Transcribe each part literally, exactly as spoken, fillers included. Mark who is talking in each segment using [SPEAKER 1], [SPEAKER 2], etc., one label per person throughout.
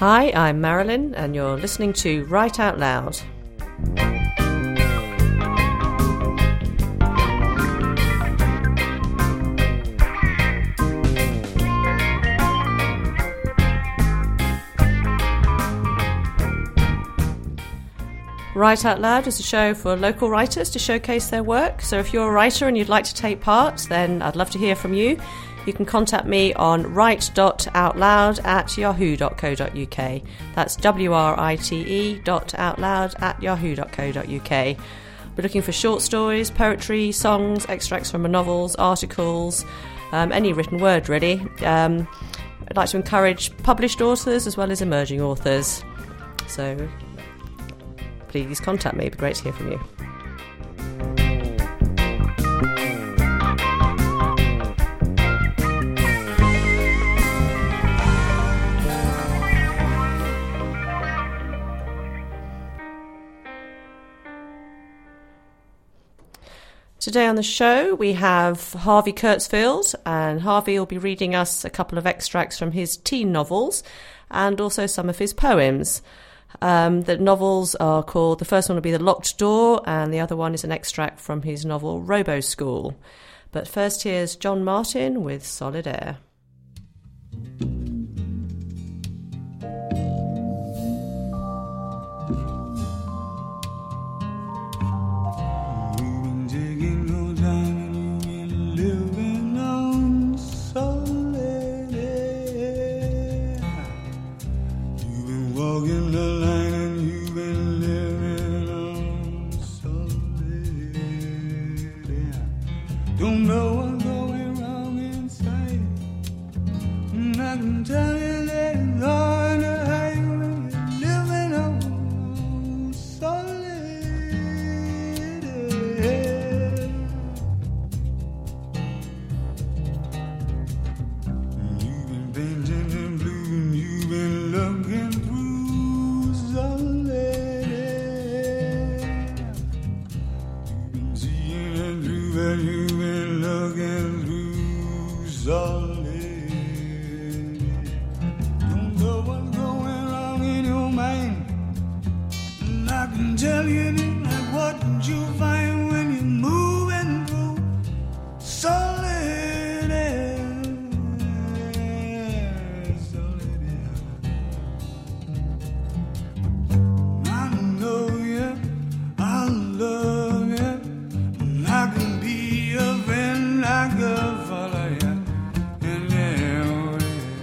[SPEAKER 1] Hi, I'm Marilyn, and you're listening to Write Out Loud. Write Out Loud is a show for local writers to showcase their work. So if you're a writer and you'd like to take part, then I'd love to hear from you. You can contact me on write dot out loud at yahoo dot co dot uk. That's W R I T E dot outloud at yahoo dot co dot uk. We're looking for short stories, poetry, songs, extracts from novels, articles, um, any written word really. Um, I'd like to encourage published authors as well as emerging authors. So please contact me. It'd be great to hear from you. Today on the show we have Harvey Kurtzfield, and Harvey will be reading us a couple of extracts from his teen novels and also some of his poems. Um, the novels are called, the first one will be The Locked Door, and the other one is an extract from his novel Robo School. But first here's John Martin with Solid Air.
[SPEAKER 2] Don't know what's going wrong inside, and I can tell you that it's hard to hide when you're living on solid air. You've been painting in blue and you've been looking through solid air. You've been seeing it through, but you looking through solid. Don't know what's going wrong in your mind, and I can tell you that what you find when you're moving through solid air. Solid air. I know you, I love you, and I can be a friend like a follow you in there.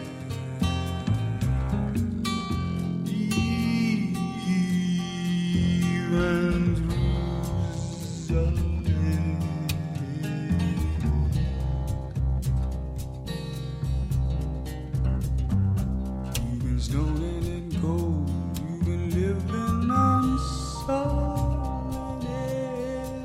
[SPEAKER 2] Even through solid. You've been stolen and cold, you've been living on solid air.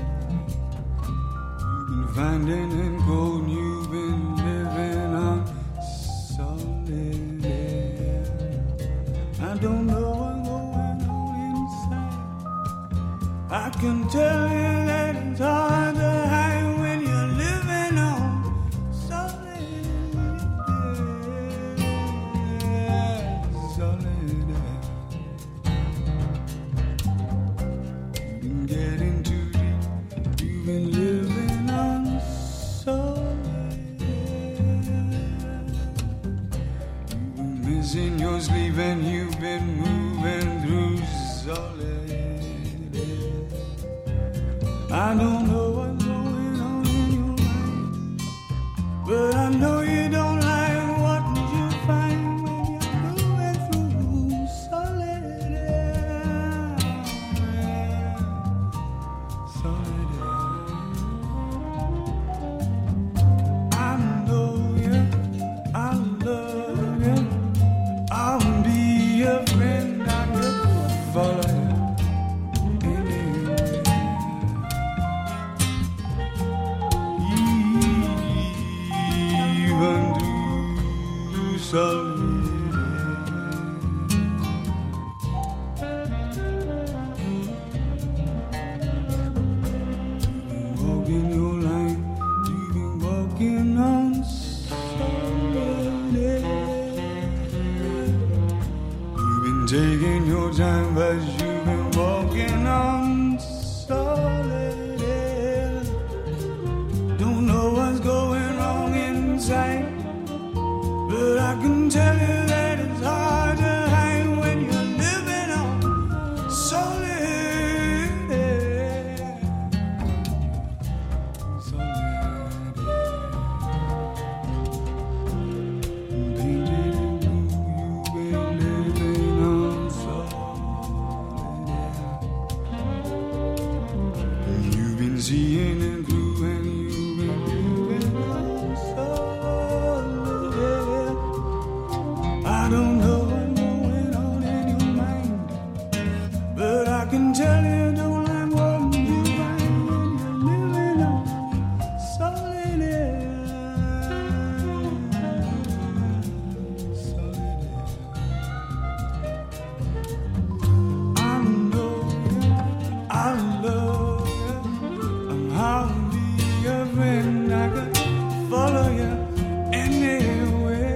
[SPEAKER 2] Finding and cold, you've been living on solid air. I don't know what's going on inside, I can tell you that it's hard to hide when you're living on solid air. Solid air. You've been getting too deep, you've been living on solid air. You've been missing your sleep and you've been moving through solid air. I don't know what's going on in your mind, but I know you don't like what you find when you're moving through solid air. Solid air. I know you, I love you, I'll be a friend, I will follow you anywhere. taking your time, but you've been walking on solid air. Don't know what's going wrong inside, but I can tell you that it's hard to hang when you're living on solid air. Solid air. Baby, you've been living on solid air. You've been seeing it through and you've been living on solid air. I don't know what's going on in your mind, but I can tell you don't like what you find when you're living on solid air. Solid air. I know you, I love you, I'm hardly your friend. I could follow you anywhere.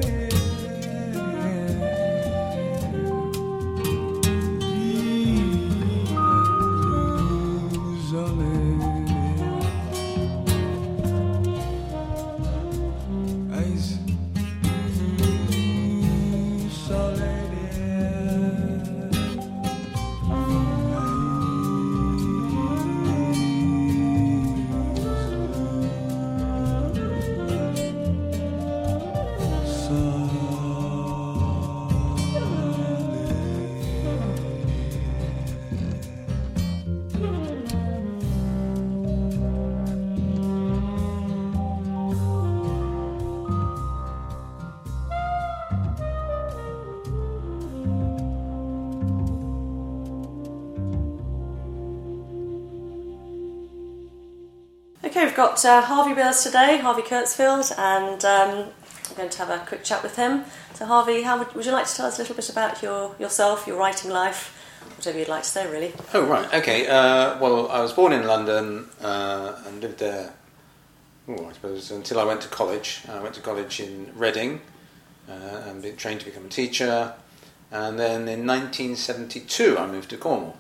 [SPEAKER 1] Okay, we've got uh, Harvey with us today, Harvey Kurtzfield, and um, I'm going to have a quick chat with him. So Harvey, how would, would you like to tell us a little bit about your yourself, your writing life, whatever you'd like to say, really?
[SPEAKER 3] Oh, right, okay. Uh, well, I was born in London uh, and lived there, oh, I suppose, until I went to college. I went to college in Reading uh, and been trained to become a teacher. And then in nineteen seventy-two, I moved to Cornwall.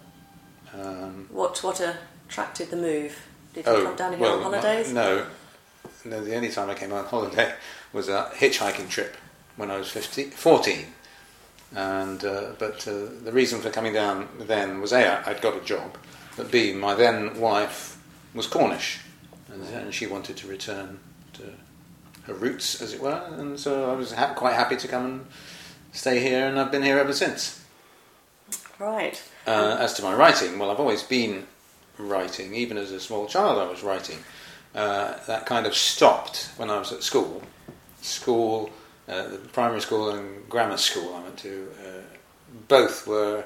[SPEAKER 3] Um,
[SPEAKER 1] What what attracted the move? Did you
[SPEAKER 3] oh,
[SPEAKER 1] come down here
[SPEAKER 3] well,
[SPEAKER 1] on holidays?
[SPEAKER 3] No, no. The only time I came on holiday was a hitchhiking trip when I was fifteen, fourteen. And uh, but uh, the reason for coming down then was A, I'd got a job, but B, my then wife was Cornish, and, and she wanted to return to her roots, as it were, and so I was ha- quite happy to come and stay here, and I've been here ever since.
[SPEAKER 1] Right.
[SPEAKER 3] Uh, as to my writing, well, I've always been writing. Even as a small child I was writing. Uh, that kind of stopped when I was at school. School, uh, the primary school and grammar school I went to, uh, both were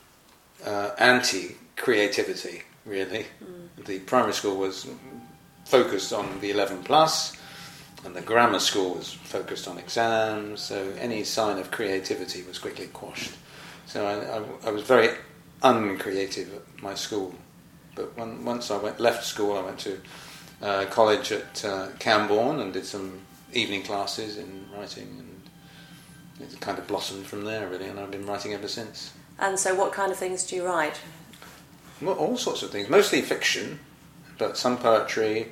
[SPEAKER 3] uh, anti-creativity, really. Mm. The primary school was focused on the eleven plus, and the grammar school was focused on exams, so any sign of creativity was quickly quashed. So I, I, I was very uncreative at my school. But when, once I went, left school, I went to uh, college at uh, Camborne and did some evening classes in writing, and it kind of blossomed from there, really, and I've been writing ever since.
[SPEAKER 1] And so what kind of things do you write?
[SPEAKER 3] Well, all sorts of things, mostly fiction, but some poetry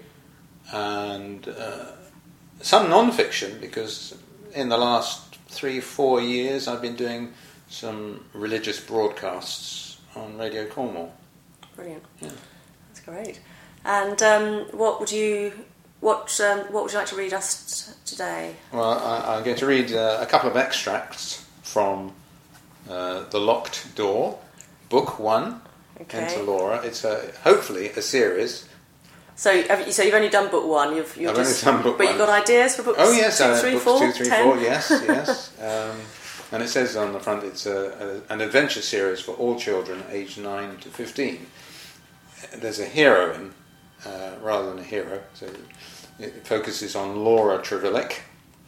[SPEAKER 3] and uh, some non-fiction, because in the last three, four years I've been doing some religious broadcasts on Radio Cornwall.
[SPEAKER 1] Brilliant.
[SPEAKER 3] Yeah.
[SPEAKER 1] That's great. And um, what would you what um, what would you like to read us t- today?
[SPEAKER 3] Well, I, I'm going to read uh, a couple of extracts from uh, The Locked Door, Book One,
[SPEAKER 1] Okay.
[SPEAKER 3] Enter Laura. It's a, hopefully a series.
[SPEAKER 1] So, have you, so you've only done book one. You've, you're
[SPEAKER 3] I've
[SPEAKER 1] just,
[SPEAKER 3] only done book
[SPEAKER 1] but
[SPEAKER 3] one.
[SPEAKER 1] you've got ideas for books.
[SPEAKER 3] Oh yes,
[SPEAKER 1] two,
[SPEAKER 3] uh,
[SPEAKER 1] three,
[SPEAKER 3] books
[SPEAKER 1] four,
[SPEAKER 3] two, three,
[SPEAKER 1] ten?
[SPEAKER 3] four. Yes, yes. Um, and it says on the front it's a, a, an adventure series for all children aged nine to fifteen. There's a heroine uh, rather than a hero, so it focuses on Laura Trevillick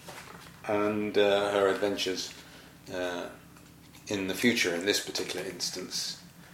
[SPEAKER 3] and uh, her adventures uh, in the future. In this particular instance.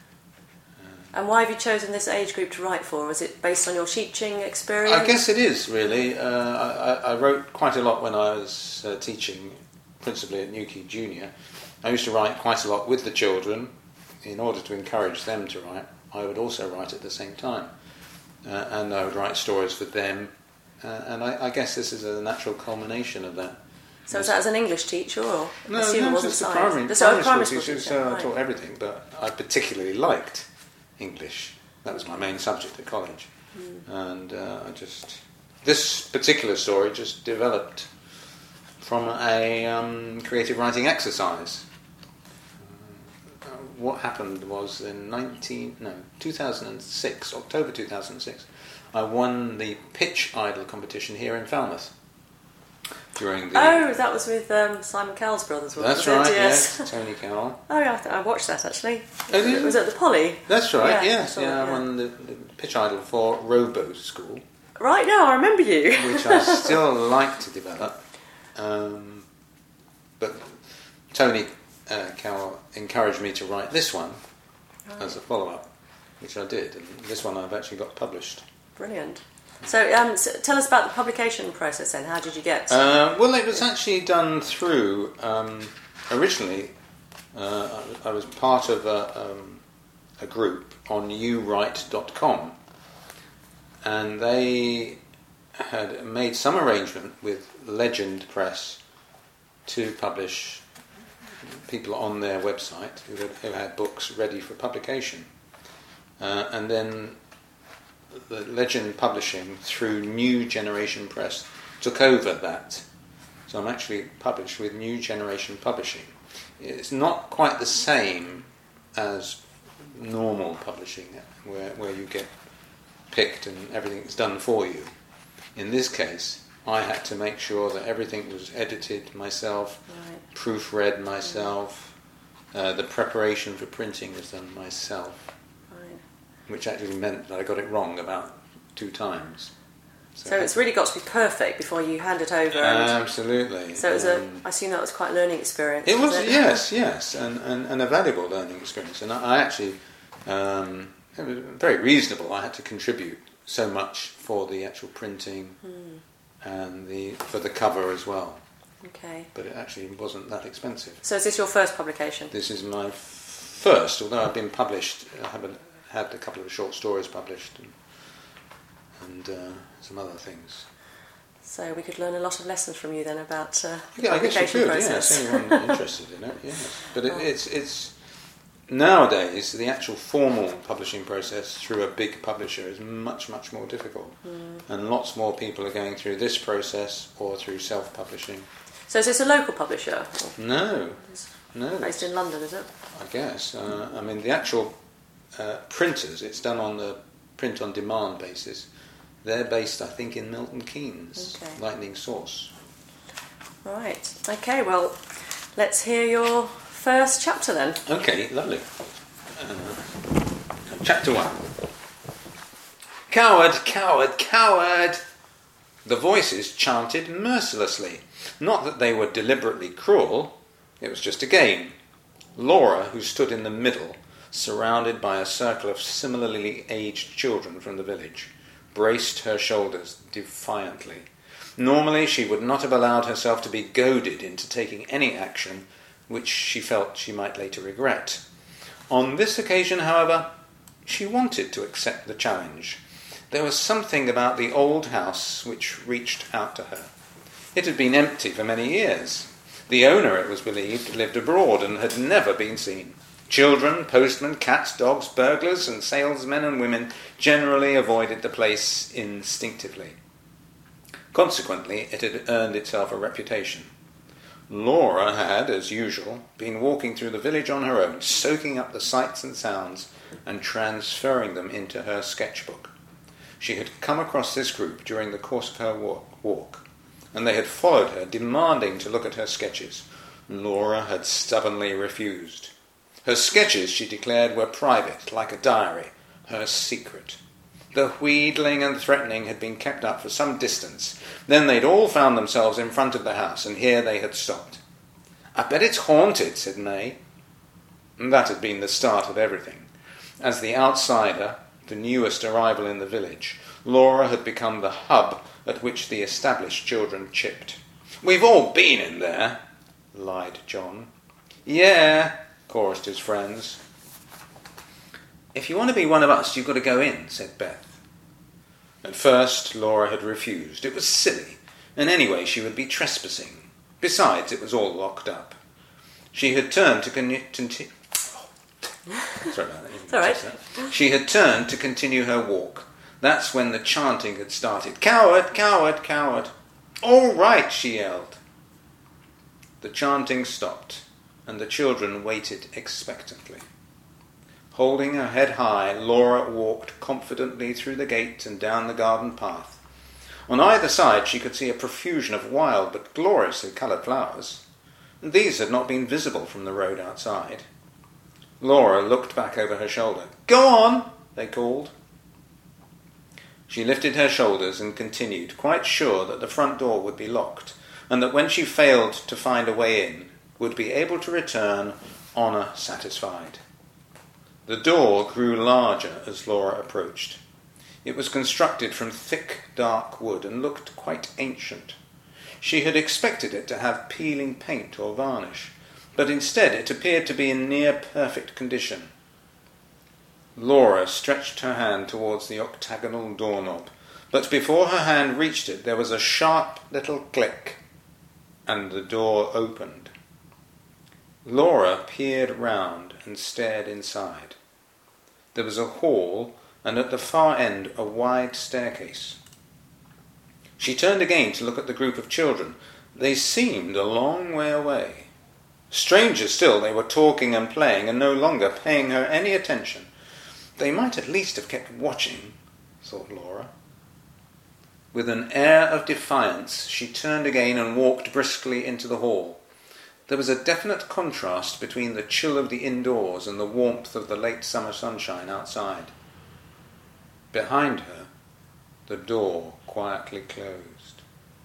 [SPEAKER 1] And why have you chosen this age group to write for? Was it based on your teaching experience?
[SPEAKER 3] I guess it is, really. Uh, I, I wrote quite a lot when I was uh, teaching principally at Newquay Junior, I used to write quite a lot with the children. In order to encourage them to write, I would also write at the same time. Uh, and I would write stories for them. Uh, and I, I guess this is a natural culmination of that.
[SPEAKER 1] So was that as an English teacher, or
[SPEAKER 3] No,
[SPEAKER 1] assume
[SPEAKER 3] no,
[SPEAKER 1] it wasn't
[SPEAKER 3] just a
[SPEAKER 1] science?
[SPEAKER 3] primary,
[SPEAKER 1] The-
[SPEAKER 3] primary,
[SPEAKER 1] so a
[SPEAKER 3] school
[SPEAKER 1] primary
[SPEAKER 3] teacher,
[SPEAKER 1] teacher,
[SPEAKER 3] so I
[SPEAKER 1] right.
[SPEAKER 3] taught everything, but I particularly liked English. That was my main subject at college.
[SPEAKER 1] Mm.
[SPEAKER 3] And uh, I just... This particular story just developed from a um, creative writing exercise. Uh, what happened was in nineteen no two thousand six, October two thousand six, I won the Pitch Idol competition here in Falmouth. During the
[SPEAKER 1] Oh, that was with um, Simon Cowell's brothers, wasn't
[SPEAKER 3] That's
[SPEAKER 1] it?
[SPEAKER 3] right,
[SPEAKER 1] Yes.
[SPEAKER 3] yes, Tony Cowell.
[SPEAKER 1] Oh, yeah, I, th- I watched that actually.
[SPEAKER 3] Oh, did you?
[SPEAKER 1] Was it at the Poly?
[SPEAKER 3] That's right,
[SPEAKER 1] Yeah,
[SPEAKER 3] yes,
[SPEAKER 1] I saw
[SPEAKER 3] yeah,
[SPEAKER 1] it,
[SPEAKER 3] I won the, the Pitch Idol for Robo School,
[SPEAKER 1] Right now, I remember you.
[SPEAKER 3] which I still like to develop. Um, but Tony uh, Cowell encouraged me to write this one
[SPEAKER 1] Right.
[SPEAKER 3] as a follow-up, which I did, and this one I've actually got published.
[SPEAKER 1] Brilliant. So, um, so tell us about the publication process then. How did you get?
[SPEAKER 3] Uh, well, it was actually done through, um, originally, uh, I, I was part of a, um, a group on you write dot com, and they had made some arrangement with Legend Press to publish people on their website who had, who had books ready for publication. Uh, and then the Legend Publishing, through New Generation Press, took over that. So I'm actually published with New Generation Publishing. It's not quite the same as normal publishing, where, where you get picked and everything's done for you. In this case, I had to make sure that everything was edited myself,
[SPEAKER 1] Right.
[SPEAKER 3] proofread myself, uh, the preparation for printing was done myself,
[SPEAKER 1] Right.
[SPEAKER 3] which actually meant that I got it wrong about two times.
[SPEAKER 1] So it's really got to be perfect before you hand it over. And
[SPEAKER 3] Absolutely.
[SPEAKER 1] so it was a,
[SPEAKER 3] Um,
[SPEAKER 1] I assume that was quite a learning experience.
[SPEAKER 3] It was,
[SPEAKER 1] it?
[SPEAKER 3] yes, yes, and, and, and a valuable learning experience. And I, I actually, um, it was very reasonable. I had to contribute so much for the actual printing
[SPEAKER 1] Hmm.
[SPEAKER 3] and the for the cover as well.
[SPEAKER 1] Okay.
[SPEAKER 3] But it actually wasn't that expensive.
[SPEAKER 1] So is this your first publication?
[SPEAKER 3] This is my first, although I've been published, I have a, had a couple of short stories published and, and uh, some other things.
[SPEAKER 1] So we could learn a lot of lessons from you then about uh, the
[SPEAKER 3] Yeah, I guess you
[SPEAKER 1] publication
[SPEAKER 3] could,
[SPEAKER 1] process.
[SPEAKER 3] yes, anyone interested in it, yes. But it, it's, it's, nowadays, the actual formal publishing process through a big publisher is much, much more difficult.
[SPEAKER 1] Mm.
[SPEAKER 3] And lots more people are going through this process or through self-publishing.
[SPEAKER 1] So is this a local publisher? Or
[SPEAKER 3] No, no.
[SPEAKER 1] based in London, is it?
[SPEAKER 3] I guess. Uh, I mean, the actual uh, printers, it's done on the print-on-demand basis. They're based, I think, in Milton Keynes,
[SPEAKER 1] Okay.
[SPEAKER 3] Lightning Source.
[SPEAKER 1] Right. Okay, well, let's hear your first chapter then.
[SPEAKER 3] Okay, lovely. Uh, chapter one. Coward, coward, coward! The voices chanted mercilessly. Not that they were deliberately cruel. It was just a game. Laura, who stood in the middle, surrounded by a circle of similarly aged children from the village, braced her shoulders defiantly. Normally she would not have allowed herself to be goaded into taking any action which she felt she might later regret. On this occasion, however, she wanted to accept the challenge. There was something about the old house which reached out to her. It had been empty for many years. The owner, it was believed, lived abroad and had never been seen. Children, postmen, cats, dogs, burglars, and salesmen and women generally avoided the place instinctively. Consequently, it had earned itself a reputation. Laura had, as usual, been walking through the village on her own, soaking up the sights and sounds and transferring them into her sketchbook. She had come across this group during the course of her walk, walk, and they had followed her, demanding to look at her sketches. Laura had stubbornly refused. Her sketches, she declared, were private, like a diary, her secret. The wheedling and threatening had been kept up for some distance. Then they'd all found themselves in front of the house, and here they had stopped. "I bet it's haunted," said May. And that had been the start of everything. As the outsider, the newest arrival in the village, Laura had become the hub at which the established children chipped. "We've all been in there." lied John. Yeah, chorused his friends. If you want to be one of us, you've got to go in, said Beth. At first, Laura had refused. It was silly, and anyway she would be trespassing. Besides, it was all locked up. She had turned to continue... Oh. Sorry about that.
[SPEAKER 1] It's all right.
[SPEAKER 3] That. She had turned to continue her walk. That's when the chanting had started. Coward, coward, coward. All right, she yelled. The chanting stopped, and the children waited expectantly. Holding her head high, Laura walked confidently through the gate and down the garden path. On either side she could see a profusion of wild but gloriously coloured flowers. These had not been visible from the road outside. Laura looked back over her shoulder. Go on, they called. She lifted her shoulders and continued, quite sure that the front door would be locked, and that when she failed to find a way in, would be able to return honour satisfied. The door grew larger as Laura approached. It was constructed from thick, dark wood and looked quite ancient. She had expected it to have peeling paint or varnish, but instead it appeared to be in near perfect condition. Laura stretched her hand towards the octagonal doorknob, but before her hand reached it there was a sharp little click, and the door opened. Laura peered round and stared inside. There was a hall, and at the far end a wide staircase. She turned again to look at the group of children. They seemed a long way away. Stranger still, they were talking and playing, and no longer paying her any attention. They might at least have kept watching, thought Laura. With an air of defiance, she turned again and walked briskly into the hall. There was a definite contrast between the chill of the indoors and the warmth of the late summer sunshine outside. Behind her, the door quietly closed.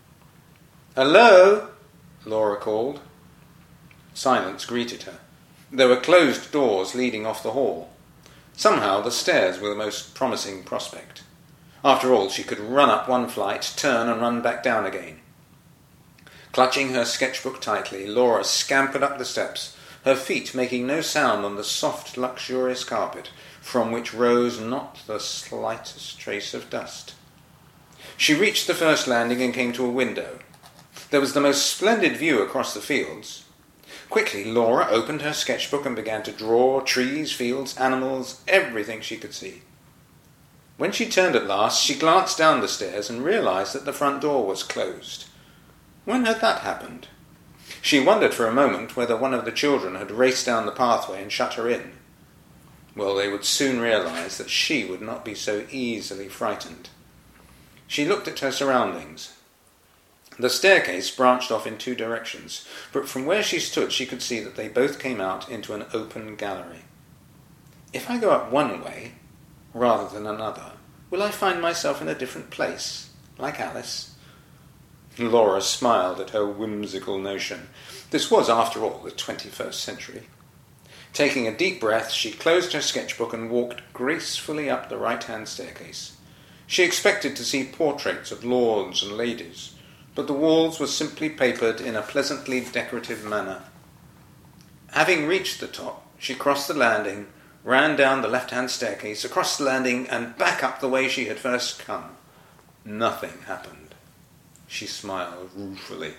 [SPEAKER 3] "Hello?" Laura called. Silence greeted her. There were closed doors leading off the hall. Somehow the stairs were the most promising prospect. After all, she could run up one flight, turn and run back down again. Clutching her sketchbook tightly, Laura scampered up the steps, her feet making no sound on the soft, luxurious carpet, from which rose not the slightest trace of dust. She reached the first landing and came to a window. There was the most splendid view across the fields. Quickly, Laura opened her sketchbook and began to draw trees, fields, animals, everything she could see. When she turned at last, she glanced down the stairs and realized that the front door was closed. When had that happened? She wondered for a moment whether one of the children had raced down the pathway and shut her in. Well, they would soon realize that she would not be so easily frightened. She looked at her surroundings. The staircase branched off in two directions, but from where she stood she could see that they both came out into an open gallery. If I go up one way, rather than another, will I find myself in a different place, like Alice? Laura smiled at her whimsical notion. This was, after all, the twenty-first century. Taking a deep breath, she closed her sketchbook and walked gracefully up the right-hand staircase. She expected to see portraits of lords and ladies, but the walls were simply papered in a pleasantly decorative manner. Having reached the top, she crossed the landing, ran down the left-hand staircase, across the landing, and back up the way she had first come. Nothing happened. She smiled ruefully.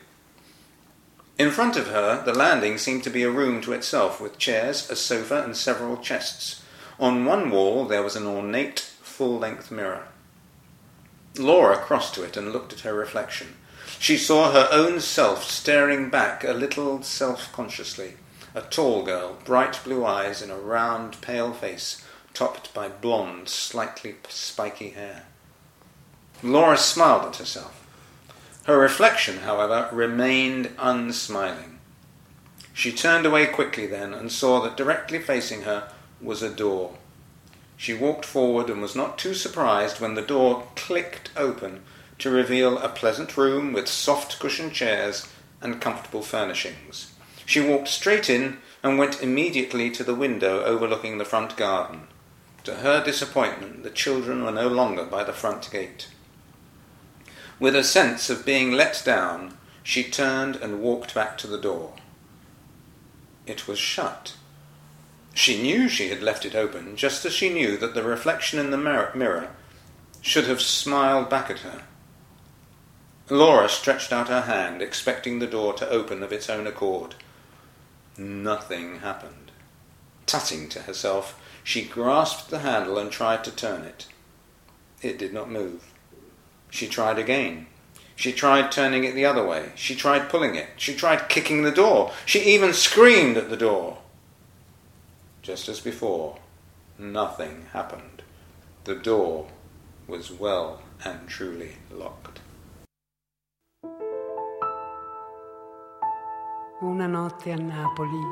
[SPEAKER 3] In front of her, the landing seemed to be a room to itself, with chairs, a sofa, and several chests. On one wall there was an ornate, full-length mirror. Laura crossed to it and looked at her reflection. She saw her own self staring back a little self-consciously, a tall girl, bright blue eyes in a round, pale face, topped by blonde, slightly spiky hair. Laura smiled at herself. Her reflection, however, remained unsmiling. She turned away quickly then and saw that directly facing her was a door. She walked forward and was not too surprised when the door clicked open to reveal a pleasant room with soft cushioned chairs and comfortable furnishings. She walked straight in and went immediately to the window overlooking the front garden. To her disappointment, the children were no longer by the front gate. With a sense of being let down, she turned and walked back to the door. It was shut. She knew she had left it open, just as she knew that the reflection in the mirror should have smiled back at her. Laura stretched out her hand, expecting the door to open of its own accord. Nothing happened. Tutting to herself, she grasped the handle and tried to turn it. It did not move. She tried again. She tried turning it the other way. She tried pulling it. She tried kicking the door. She even screamed at the door. Just as before, nothing happened. The door was well and truly locked.
[SPEAKER 4] Una notte a Napoli,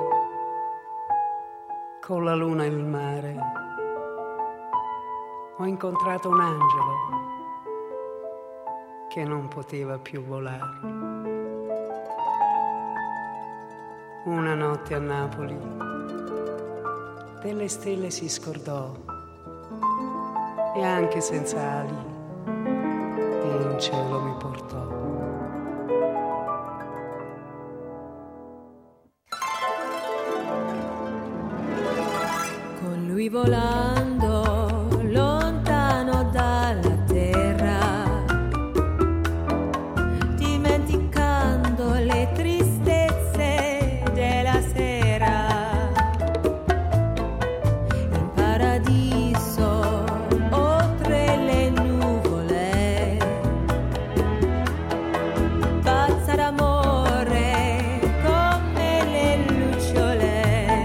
[SPEAKER 4] con la luna e il mare, ho incontrato un angelo che non poteva più volare. Una notte a Napoli, delle stelle si scordò e anche senza ali in cielo mi portò.
[SPEAKER 5] Con lui volando lontano dalla terra, dimenticando le tristezze della sera, in paradiso oltre le nuvole, pazza d'amore come le lucciole.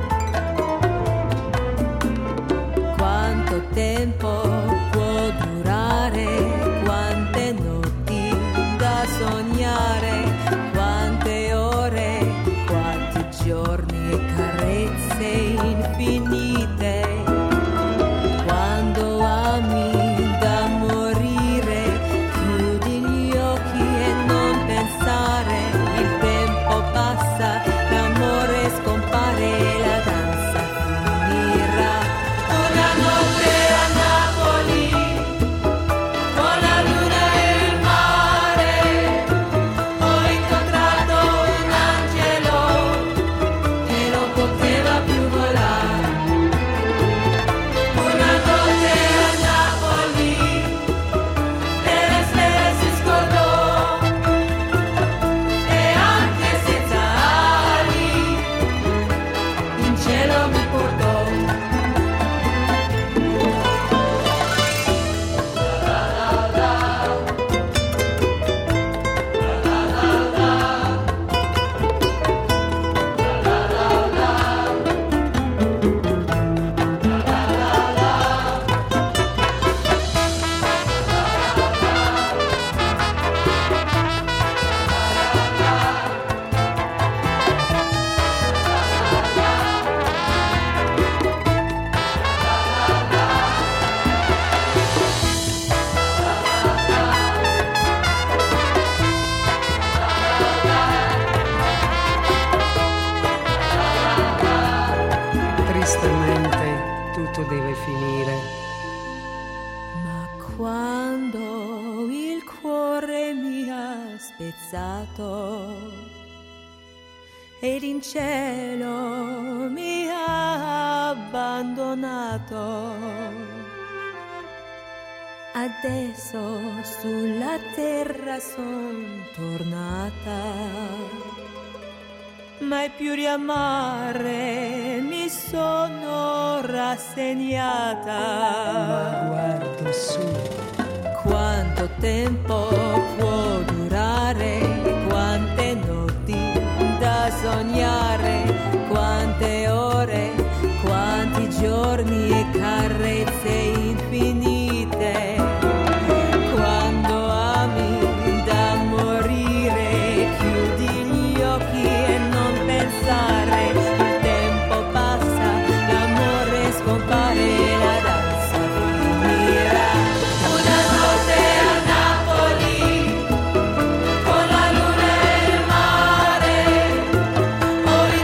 [SPEAKER 5] Quanto tempo può durare, quante notti da sognare, quante ore, quanti giorni e carezze infinite. Quando ami da morire, chiudi gli occhi e non pensare, il tempo passa, l'amore scompare, la danza finirà. Una notte a Napoli, con la luna e il mare, ho incontrato un angelo che non poteva più volare. Una notte a Napoli, delle stelle si scordò e anche senza ali in cielo mi portò.
[SPEAKER 4] Tristemente tutto deve finire.
[SPEAKER 5] Ma quando il cuore mi ha spezzato ed in cielo mi ha abbandonato, adesso sulla terra son tornata. Mai più riamare mi sono rassegnata.
[SPEAKER 4] Ma guardo su,
[SPEAKER 5] Quanto tempo può durare, quante notti da sognare, quante ore, quanti giorni e carezze infinite. Quando ami da morire, chiudi gli occhi e non pensare, il tempo passa, l'amore scompare, la danza finirà. Una notte a Napoli, con la luna e il mare, ho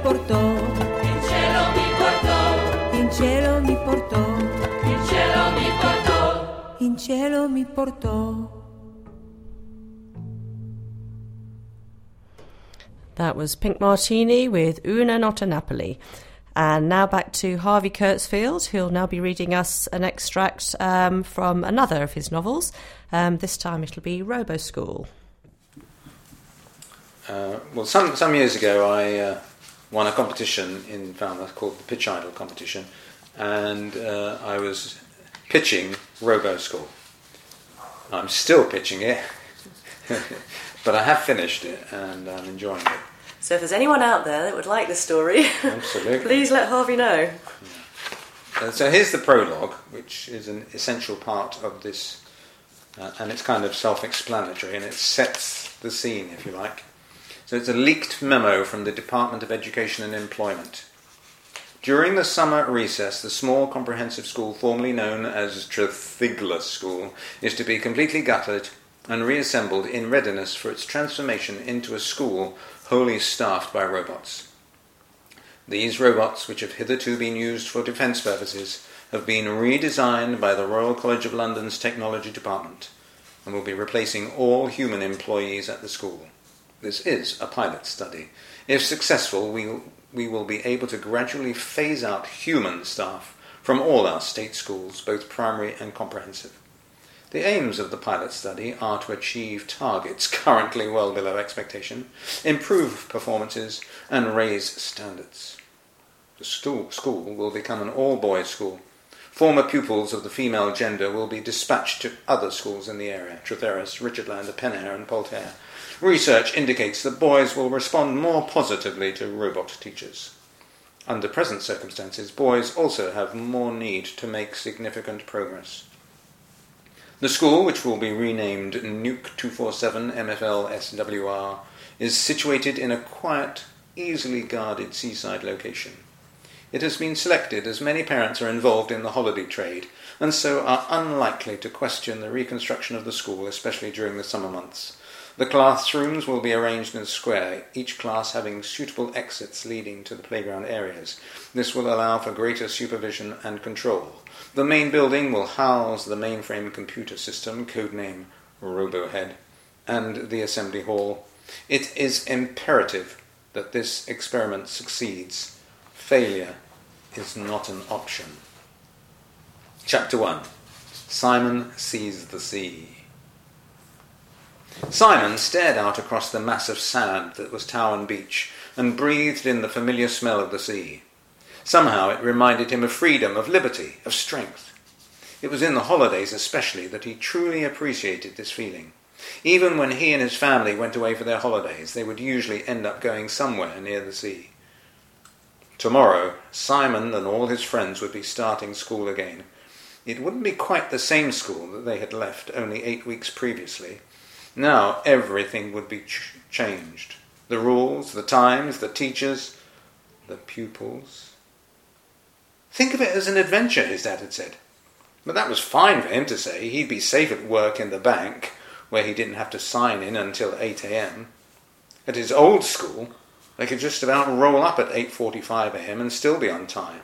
[SPEAKER 5] portò,
[SPEAKER 6] Il cielo mi portò,
[SPEAKER 5] in cielo mi portò,
[SPEAKER 6] il cielo mi portò.
[SPEAKER 5] in cielo mi portò.
[SPEAKER 1] That was Pink Martini with Una Nota Napoli. And now back to Harvey Kurtzfield, who'll now be reading us an extract um, from another of his novels. Um, this time it'll be Robo School.
[SPEAKER 3] Uh, well, some some years ago I uh, won a competition in Falmouth called the Pitch Idol competition, and uh, I was pitching Robo School. I'm still pitching it, but I have finished it and I'm enjoying it.
[SPEAKER 1] So if there's anyone out there that would like this story,
[SPEAKER 3] Absolutely.
[SPEAKER 1] please let Harvey know.
[SPEAKER 3] Uh, so here's the prologue, which is an essential part of this, uh, and it's kind of self-explanatory, and it sets the scene, if you like. So it's a leaked memo from the Department of Education and Employment. During the summer recess, the small comprehensive school formerly known as Trethigla School is to be completely gutted and reassembled in readiness for its transformation into a school wholly staffed by robots. These robots, which have hitherto been used for defence purposes, have been redesigned by the Royal College of London's Technology Department and will be replacing all human employees at the school. This is a pilot study. If successful, we, we will be able to gradually phase out human staff from all our state schools, both primary and comprehensive. The aims of the pilot study are to achieve targets currently well below expectation, improve performances, and raise standards. The school, school will become an all-boys school. Former pupils of the female gender will be dispatched to other schools in the area, Tretheris, Richardland, Penayre and Poltaire. Research indicates that boys will respond more positively to robot teachers. Under present circumstances, boys also have more need to make significant progress. The school, which will be renamed Nuke two forty-seven M F L S W R, is situated in a quiet, easily guarded seaside location. It has been selected as many parents are involved in the holiday trade and so are unlikely to question the reconstruction of the school, especially during the summer months. The classrooms will be arranged in a square, each class having suitable exits leading to the playground areas. This will allow for greater supervision and control. The main building will house the mainframe computer system, codename RoboHead, and the assembly hall. It is imperative that this experiment succeeds. Failure is not an option. Chapter one. Simon Sees the Sea. Simon stared out across the mass of sand that was Towan Beach and breathed in the familiar smell of the sea. Somehow it reminded him of freedom, of liberty, of strength. It was in the holidays especially that he truly appreciated this feeling. Even when he and his family went away for their holidays, they would usually end up going somewhere near the sea. Tomorrow, Simon and all his friends would be starting school again. It wouldn't be quite the same school that they had left only eight weeks previously. Now everything would be ch- changed. The rules, the times, the teachers, the pupils. Think of it as an adventure, his dad had said. But that was fine for him to say. He'd be safe at work in the bank, where he didn't have to sign in until eight a.m. At his old school, they could just about roll up at eight forty-five a.m. and still be on time.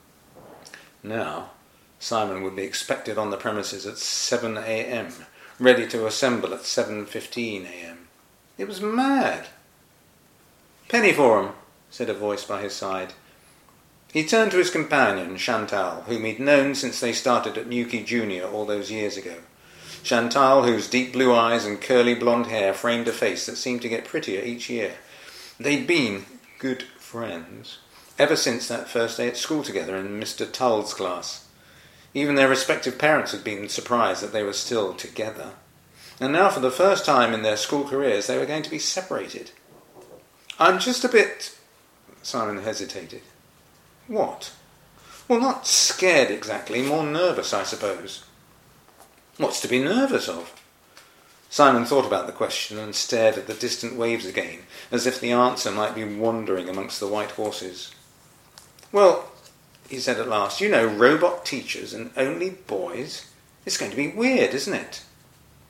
[SPEAKER 3] Now, Simon would be expected on the premises at seven a.m., ready to assemble at seven fifteen a.m. It was mad. "Penny for 'em," said a voice by his side. He turned to his companion, Chantal, whom he'd known since they started at Newquay Junior all those years ago. Chantal, whose deep blue eyes and curly blonde hair framed a face that seemed to get prettier each year. They'd been good friends ever since that first day at school together in Mister Tull's class. Even their respective parents had been surprised that they were still together. And now for the first time in their school careers they were going to be separated. "I'm just a bit..." Simon hesitated. "What?" "Well, not scared exactly, more nervous, I suppose." "What's to be nervous of?" Simon thought about the question and stared at the distant waves again, as if the answer might be wandering amongst the white horses. "Well," he said at last, "you know, robot teachers and only boys. It's going to be weird, isn't it?"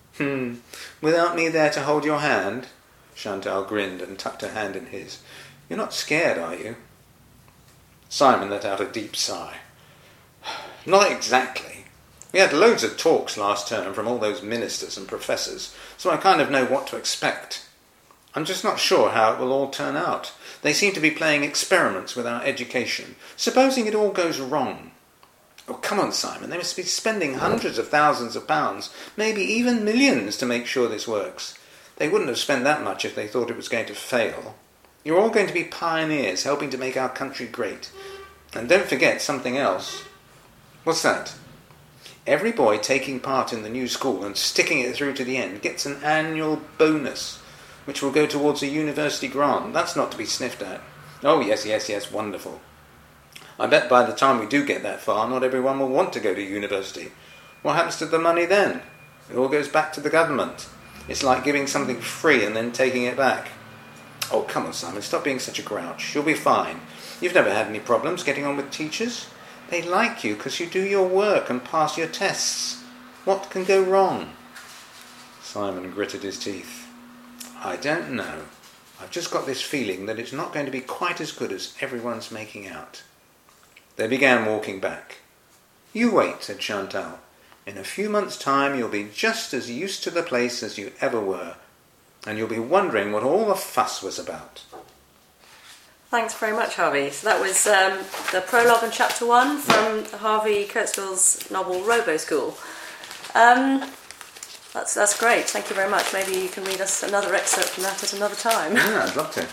[SPEAKER 3] "Hmm, without me there to hold your hand?" Chantal grinned and tucked her hand in his. You're not scared, are you? Simon let out a deep sigh. Not exactly. We had loads of talks last term from all those ministers and professors, so I kind of know what to expect. I'm just not sure how it will all turn out. They seem to be playing experiments with our education. Supposing it all goes wrong. Oh, come on, Simon. They must be spending hundreds of thousands of pounds, maybe even millions, to make sure this works. They wouldn't have spent that much if they thought it was going to fail. You're all going to be pioneers, helping to make our country great. And don't forget something else. What's that? Every boy taking part in the new school and sticking it through to the end gets an annual bonus, which will go towards a university grant. That's not to be sniffed at. Oh, yes, yes, yes, wonderful. I bet by the time we do get that far, not everyone will want to go to university. What happens to the money then? It all goes back to the government. It's like giving something free and then taking it back. Oh, come on, Simon, stop being such a grouch. You'll be fine. You've never had any problems getting on with teachers. They like you because you do your work and pass your tests. What can go wrong? Simon gritted his teeth. I don't know. I've just got this feeling that it's not going to be quite as good as everyone's making out. They began walking back. You wait, said Chantal. In a few months' time you'll be just as used to the place as you ever were, and you'll be wondering what all the fuss was about.
[SPEAKER 1] Thanks very much, Harvey. So that was um, the prologue and chapter one from Harvey Kurtzville's novel Robo School. Um, that's that's great. Thank you very much. Maybe you can read us another excerpt from that at another time.
[SPEAKER 3] Yeah, I'd love to.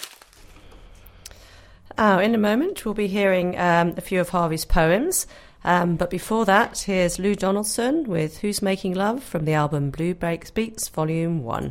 [SPEAKER 1] Oh, in a moment we'll be hearing um, a few of Harvey's poems. Um, but before that, here's Lou Donaldson with Who's Making Love from the album Blue Breaks Beats Volume one.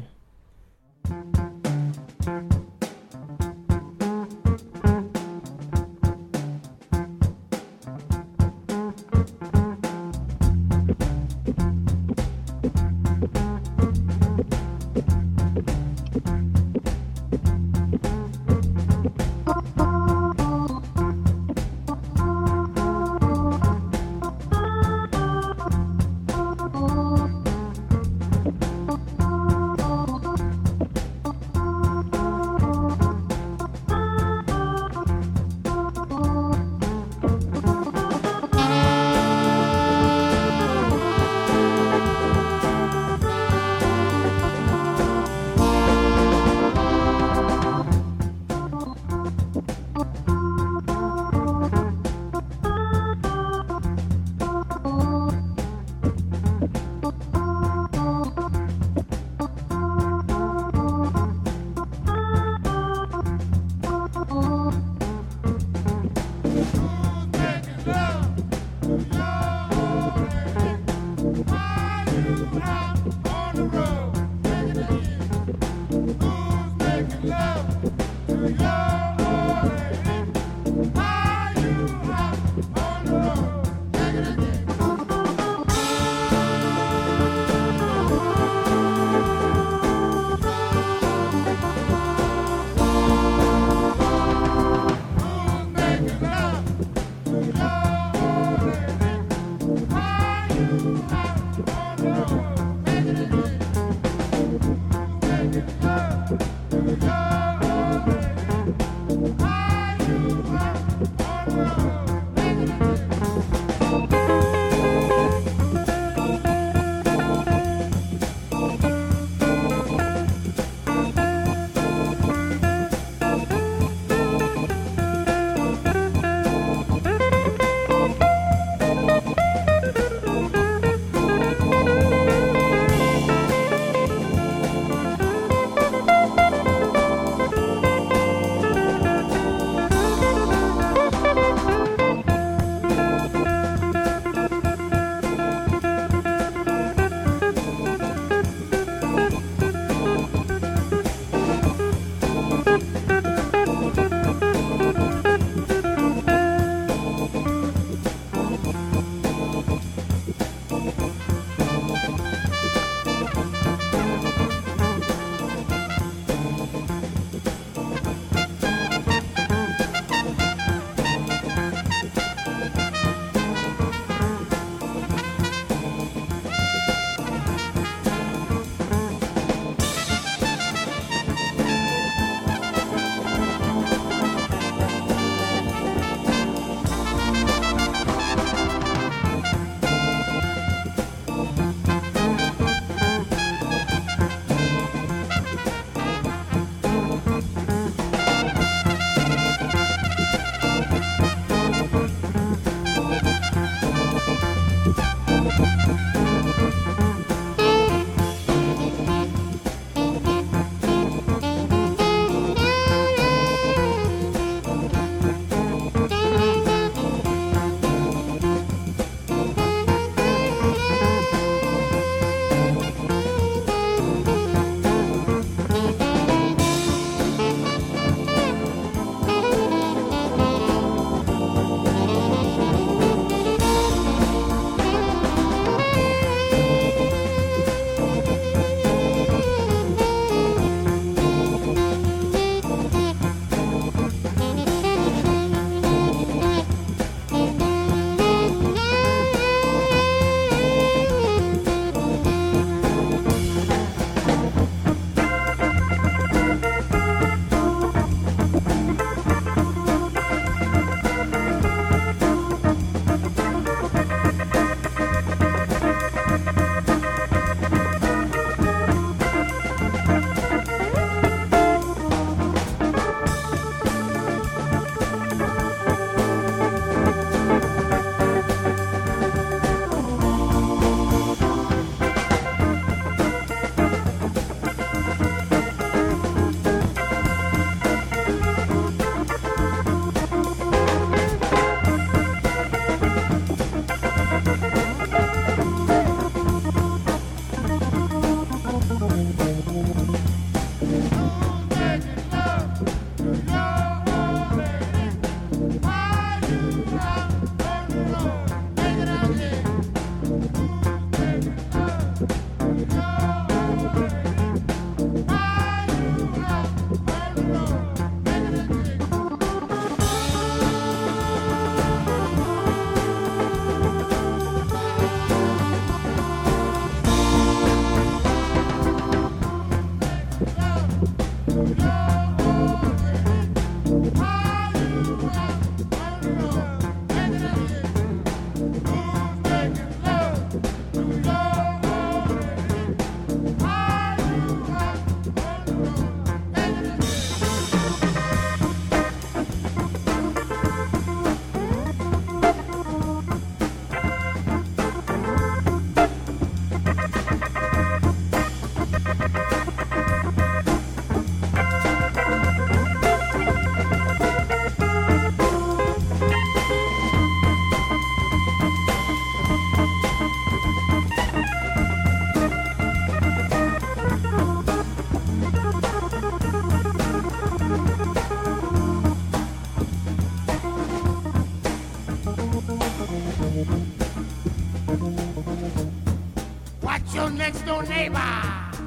[SPEAKER 7] your neighbor.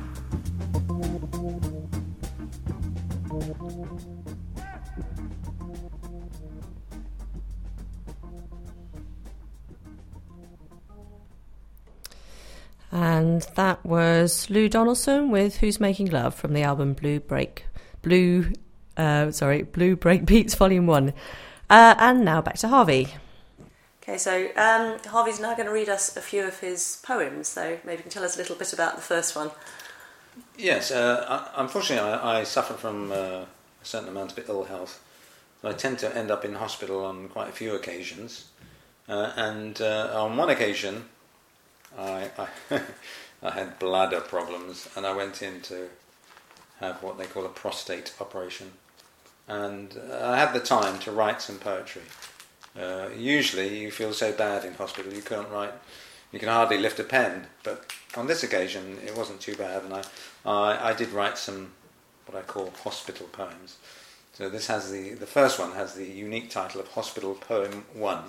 [SPEAKER 1] And that was Lou Donaldson with Who's Making Love from the album Blue Break Blue uh, sorry, Blue Break Beats Volume One. Uh, and now back to Harvey. Okay, so um, Harvey's now going to read us a few of his poems, so maybe you can tell us a little bit about the first one.
[SPEAKER 3] Yes, uh, I, unfortunately I, I suffer from uh, a certain amount of ill health. I tend to end up in hospital on quite a few occasions. Uh, and uh, on one occasion, I, I, I had bladder problems, and I went in to have what they call a prostate operation. And uh, I had the time to write some poetry. Uh, usually you feel so bad in hospital you can't write, you can hardly lift a pen, but on this occasion it wasn't too bad, and I, I, I did write some what I call hospital poems. So this has the, the first one has the unique title of Hospital Poem One.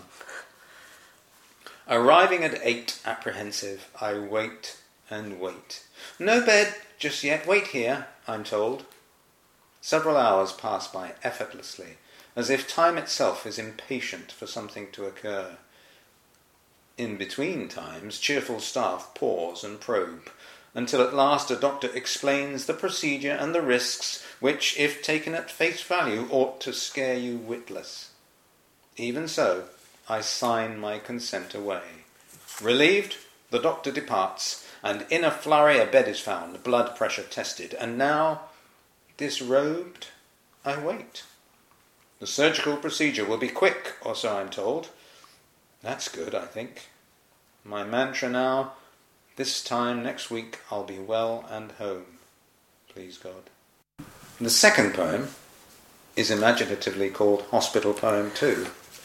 [SPEAKER 3] Arriving at eight, apprehensive, I wait and wait. No bed just yet, wait here, I'm told. Several hours pass by effortlessly, as if time itself is impatient for something to occur. In between times, cheerful staff pause and probe, until at last a doctor explains the procedure and the risks, which, if taken at face value, ought to scare you witless. Even so, I sign my consent away. Relieved, the doctor departs, and in a flurry a bed is found, blood pressure tested, and now, disrobed, I wait. The surgical procedure will be quick, or so I'm told. That's good, I think. My mantra now, this time next week I'll be well and home. Please God. The second poem is imaginatively called Hospital Poem Two.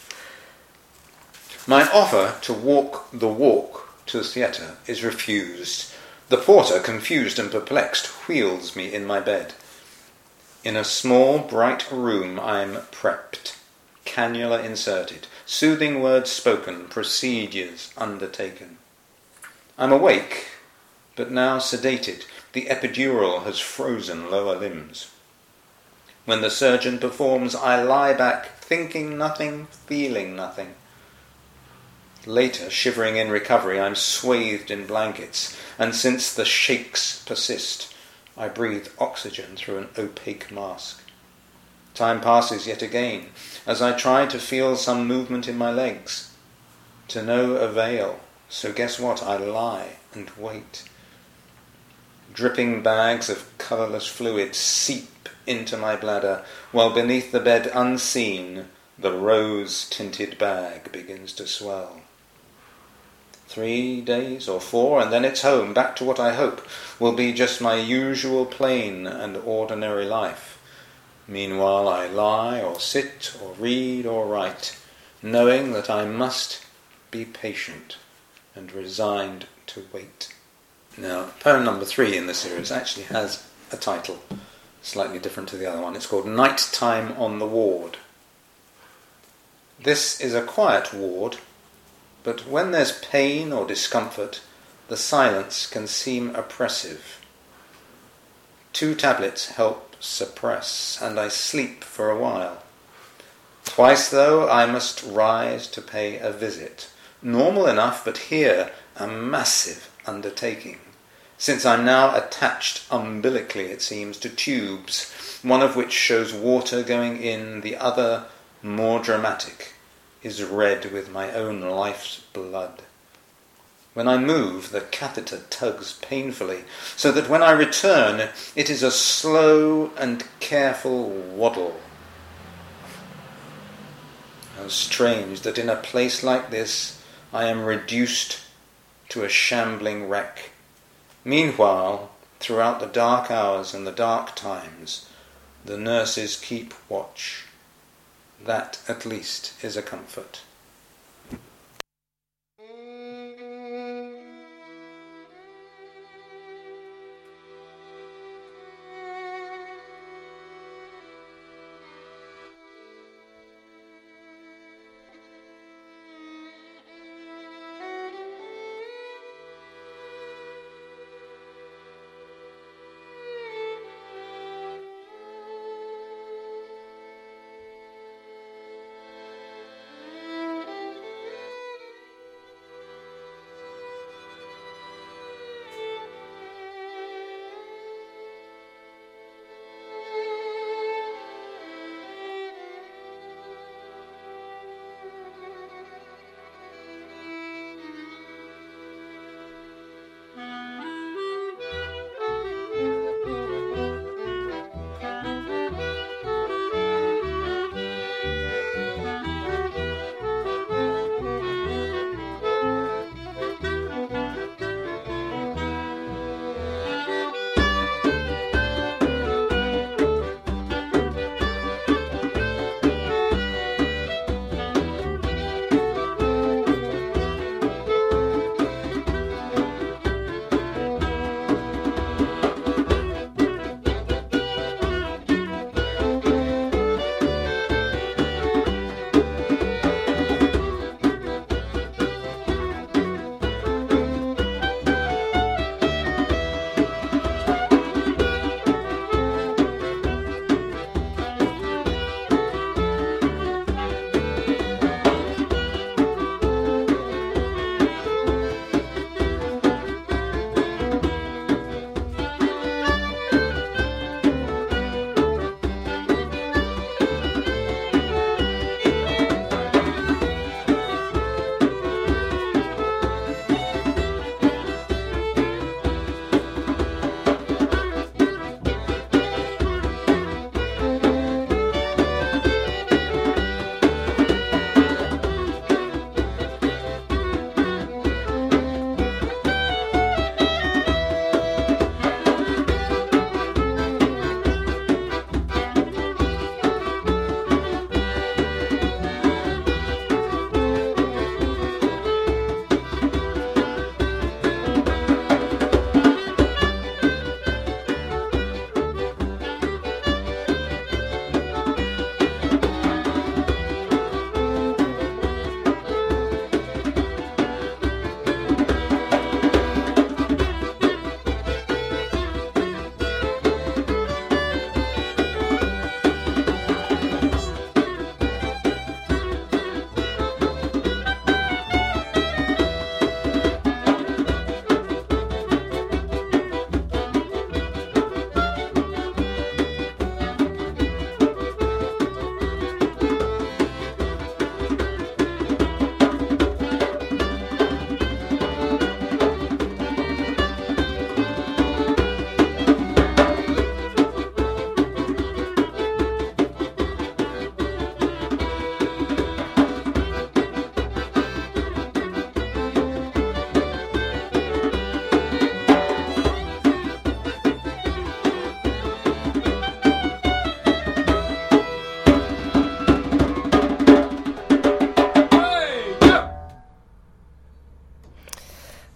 [SPEAKER 3] My offer to walk the walk to the theatre is refused. The porter, confused and perplexed, wheels me in my bed. In a small, bright room I'm prepped, cannula inserted, soothing words spoken, procedures undertaken. I'm awake, but now sedated. The epidural has frozen lower limbs. When the surgeon performs, I lie back, thinking nothing, feeling nothing. Later, shivering in recovery, I'm swathed in blankets, and since the shakes persist, I breathe oxygen through an opaque mask. Time passes yet again, as I try to feel some movement in my legs. To no avail, so guess what? I lie and wait. Dripping bags of colourless fluid seep into my bladder, while beneath the bed unseen, the rose-tinted bag begins to swell. Three days or four, and then it's home, back to what I hope will be just my usual plain and ordinary life. Meanwhile I lie or sit or read or write, knowing that I must be patient and resigned to wait. Now, poem number three in the series actually has a title slightly different to the other one. It's called Night Time on the Ward. This is a quiet ward, but when there's pain or discomfort, the silence can seem oppressive. Two tablets help suppress, and I sleep for a while. Twice, though, I must rise to pay a visit. Normal enough, but here a massive undertaking, since I'm now attached umbilically, it seems, to tubes, one of which shows water going in, the other, more dramatic, is red with my own life's blood. When I move, the catheter tugs painfully, so that when I return, it is a slow and careful waddle. How strange that in a place like this I am reduced to a shambling wreck. Meanwhile, throughout the dark hours and the dark times, the nurses keep watch. That, at least, is a comfort.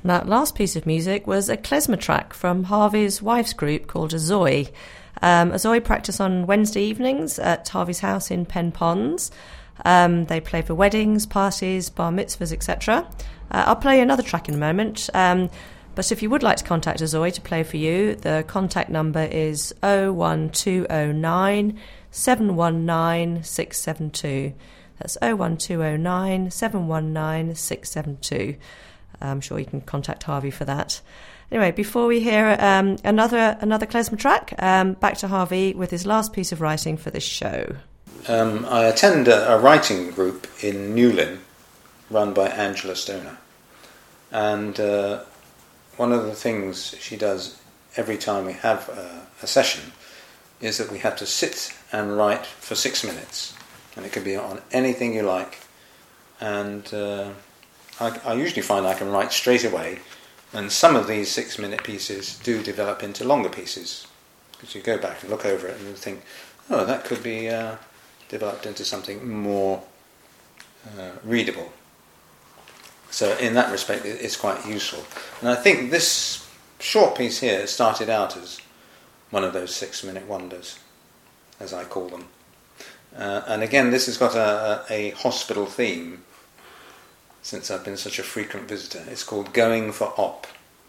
[SPEAKER 1] And that last piece of music was a klezmer track from Harvey's wife's group called Azoy. Um, Azoy practice on Wednesday evenings at Harvey's house in Pen Ponds. Um, they play for weddings, parties, bar mitzvahs, et cetera. Uh, I'll play another track in a moment. Um, but if you would like to contact Azoy to play for you, the contact number is oh one two oh nine, seven one nine, six seven two. That's oh one two oh nine, seven one nine, six seven two. I'm sure you can contact Harvey for that. Anyway, before we hear um, another another klezmer track, um, back to Harvey with his last piece of writing for this show.
[SPEAKER 3] Um, I attend a, a writing group in Newlyn, run by Angela Stoner. And uh, one of the things she does every time we have a, a session is that we have to sit and write for six minutes. And it can be on anything you like. And uh, I, I usually find I can write straight away. And some of these six-minute pieces do develop into longer pieces. Because you go back and look over it and you think, oh, that could be uh, developed into something more uh, readable. So in that respect, it, it's quite useful. And I think this short piece here started out as one of those six-minute wonders, as I call them. Uh, and again, this has got a, a, a hospital theme, since I've been such a frequent visitor. It's called Going for Op.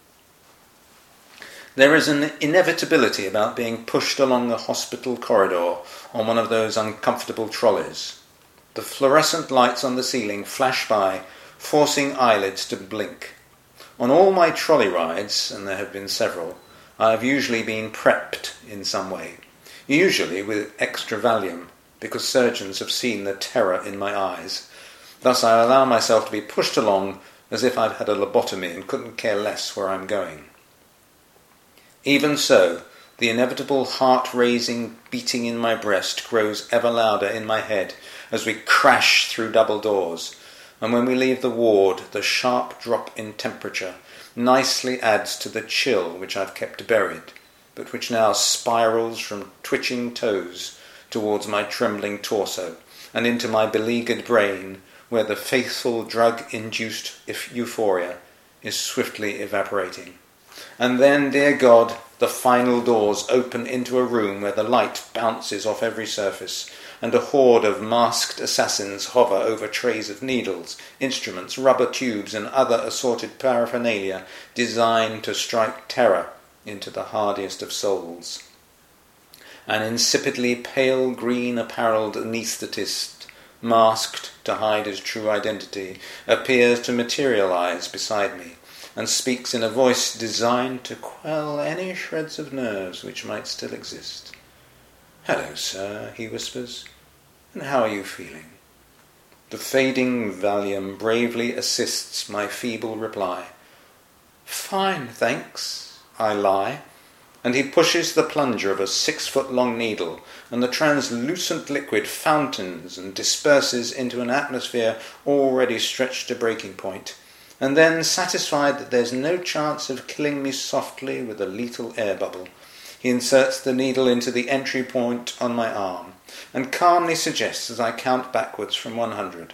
[SPEAKER 3] There is an inevitability about being pushed along a hospital corridor on one of those uncomfortable trolleys. The fluorescent lights on the ceiling flash by, forcing eyelids to blink. On all my trolley rides, and there have been several, I have usually been prepped in some way, usually with extra Valium, because surgeons have seen the terror in my eyes. Thus I allow myself to be pushed along as if I've had a lobotomy and couldn't care less where I'm going. Even so, the inevitable heart-raising beating in my breast grows ever louder in my head as we crash through double doors, and when we leave the ward, the sharp drop in temperature nicely adds to the chill which I've kept buried, but which now spirals from twitching toes towards my trembling torso and into my beleaguered brain, where the faithful drug-induced euphoria is swiftly evaporating. And then, dear God, the final doors open into a room where the light bounces off every surface, and a horde of masked assassins hover over trays of needles, instruments, rubber tubes, and other assorted paraphernalia designed to strike terror into the hardiest of souls. An insipidly pale green apparelled anaesthetist, masked to hide his true identity, appears to materialize beside me, and speaks in a voice designed to quell any shreds of nerves which might still exist. "Hello, sir," he whispers, "and how are you feeling?" The fading Valium bravely assists my feeble reply. "Fine, thanks," I lie, and he pushes the plunger of a six-foot-long needle, and the translucent liquid fountains and disperses into an atmosphere already stretched to breaking point. And then, satisfied that there's no chance of killing me softly with a lethal air bubble, he inserts the needle into the entry point on my arm, and calmly suggests as I count backwards from one hundred.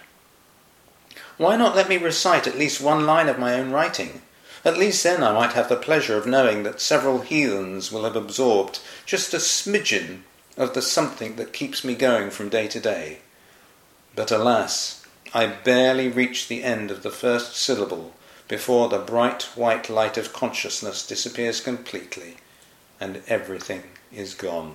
[SPEAKER 3] Why not let me recite at least one line of my own writing? At least then I might have the pleasure of knowing that several heathens will have absorbed just a smidgen of the something that keeps me going from day to day. But alas, I barely reach the end of the first syllable before the bright white light of consciousness disappears completely, and everything is gone.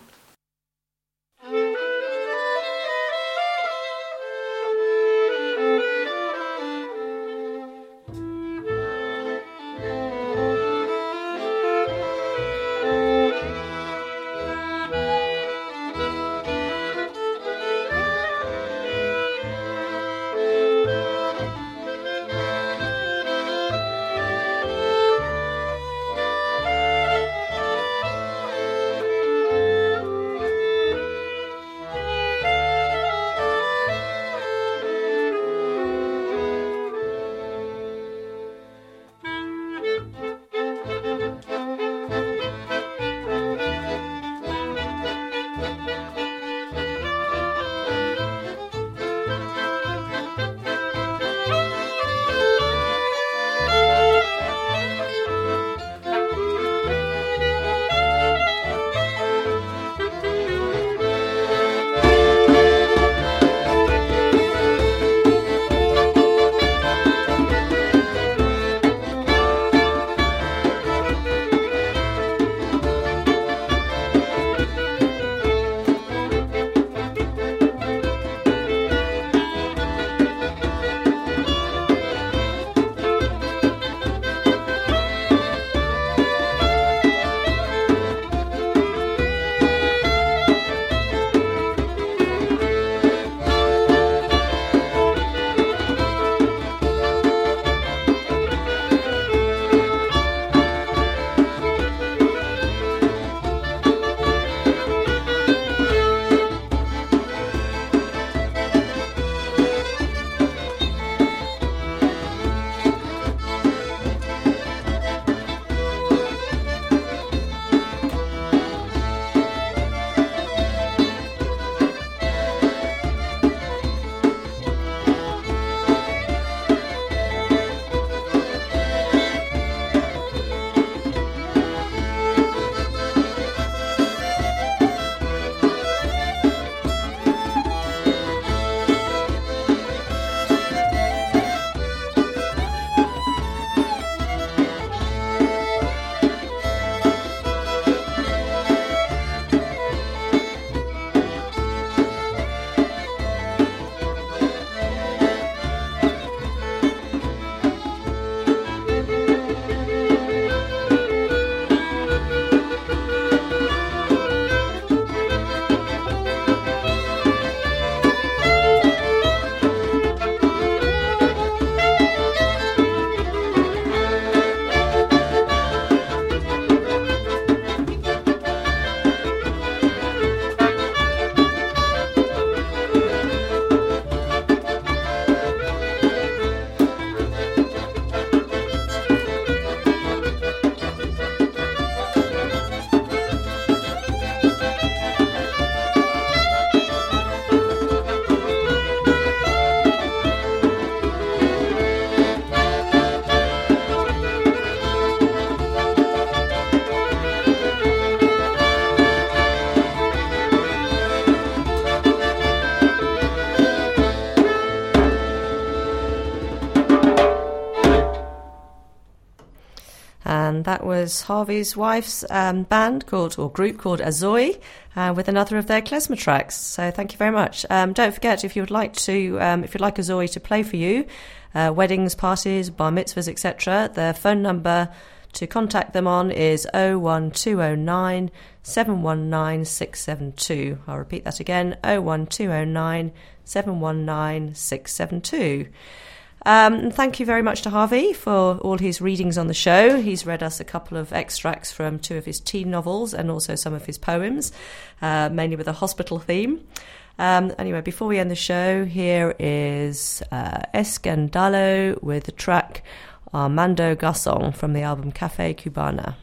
[SPEAKER 1] that was Harvey's wife's um, band called, or group called Azoi, uh, with another of their klezmer tracks. So thank you very much. Um, don't forget, if you would like to, um, if you'd like Azoi to play for you, uh, weddings, parties, bar mitzvahs, et cetera, their phone number to contact them on is oh one two oh nine, seven one nine, six seven two. I'll repeat that again, oh one two oh nine, seven one nine, six seven two. Um, and thank you very much to Harvey for all his readings on the show. He's read us a couple of extracts from two of his teen novels and also some of his poems, uh, mainly with a hospital theme. Um, anyway, before we end the show, here is uh, Escandalo with the track Armando Garçon from the album Café Cubana.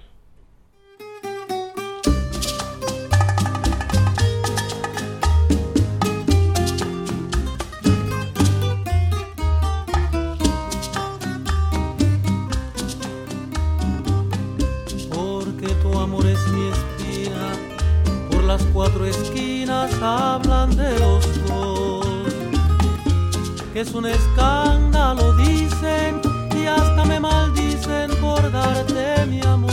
[SPEAKER 7] Porque tu amor es mi espina, por las cuatro esquinas hablan de los dos, que es un escándalo, dicen, y hasta me maldicen por darte mi amor.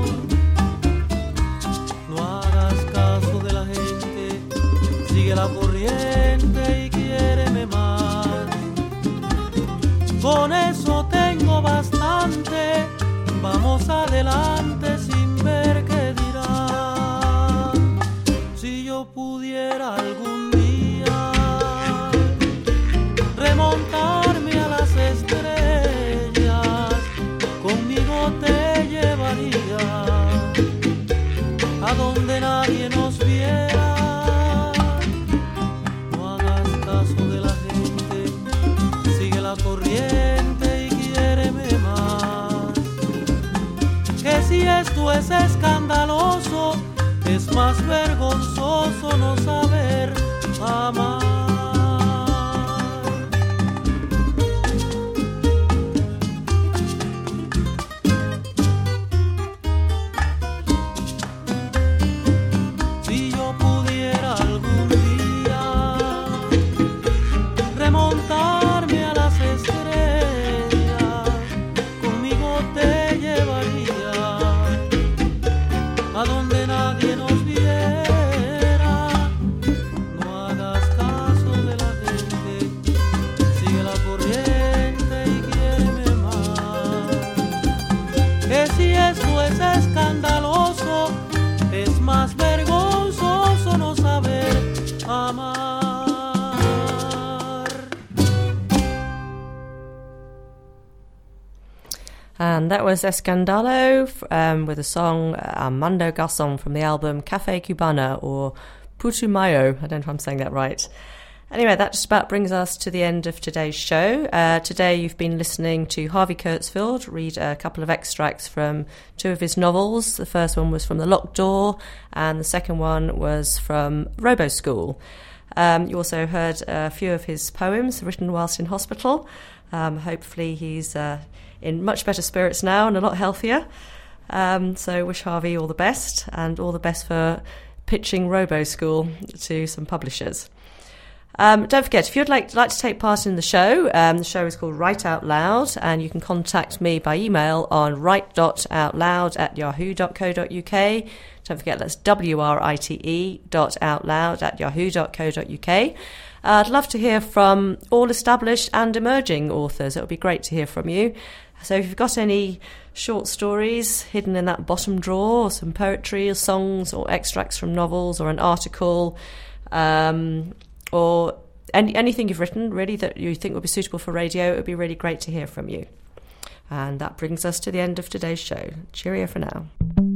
[SPEAKER 7] No hagas caso de la gente, sigue la corriente y quiéreme más. Con eso tengo bastante, vamos adelante sin ver qué dirán. Si yo pudiera algún día remontarme a las estrellas, conmigo te llevaría a donde nadie nos viera. No hagas caso de la gente, sigue la corriente y quiéreme más. Que si esto es escandaloso, es más vergonzoso no saber amar.
[SPEAKER 1] And that was Escandalo um, with the song Armando Garçon from the album Café Cubana, or Putumayo. I don't know if I'm saying that right. Anyway, that just about brings us to the end of today's show. Uh, today you've been listening to Harvey Kurtzfield read a couple of extracts from two of his novels. The first one was from The Locked Door, and the second one was from Robo School. Um, you also heard a few of his poems written whilst in hospital. Um, hopefully he's uh, in much better spirits now and a lot healthier. Um, so wish Harvey all the best, and all the best for pitching Robo School to some publishers. Um, don't forget, if you'd like, like to take part in the show, um, the show is called Write Out Loud, and you can contact me by email on write.outloud at yahoo dot co dot uk. Don't forget, that's W R I T E dot outloud at yahoo dot co dot uk. Uh, I'd love to hear from all established and emerging authors. It would be great to hear from you. So if you've got any short stories hidden in that bottom drawer, or some poetry or songs or extracts from novels or an article, um, or any, anything you've written, really, that you think would be suitable for radio, it would be really great to hear from you. And that brings us to the end of today's show. Cheerio for now.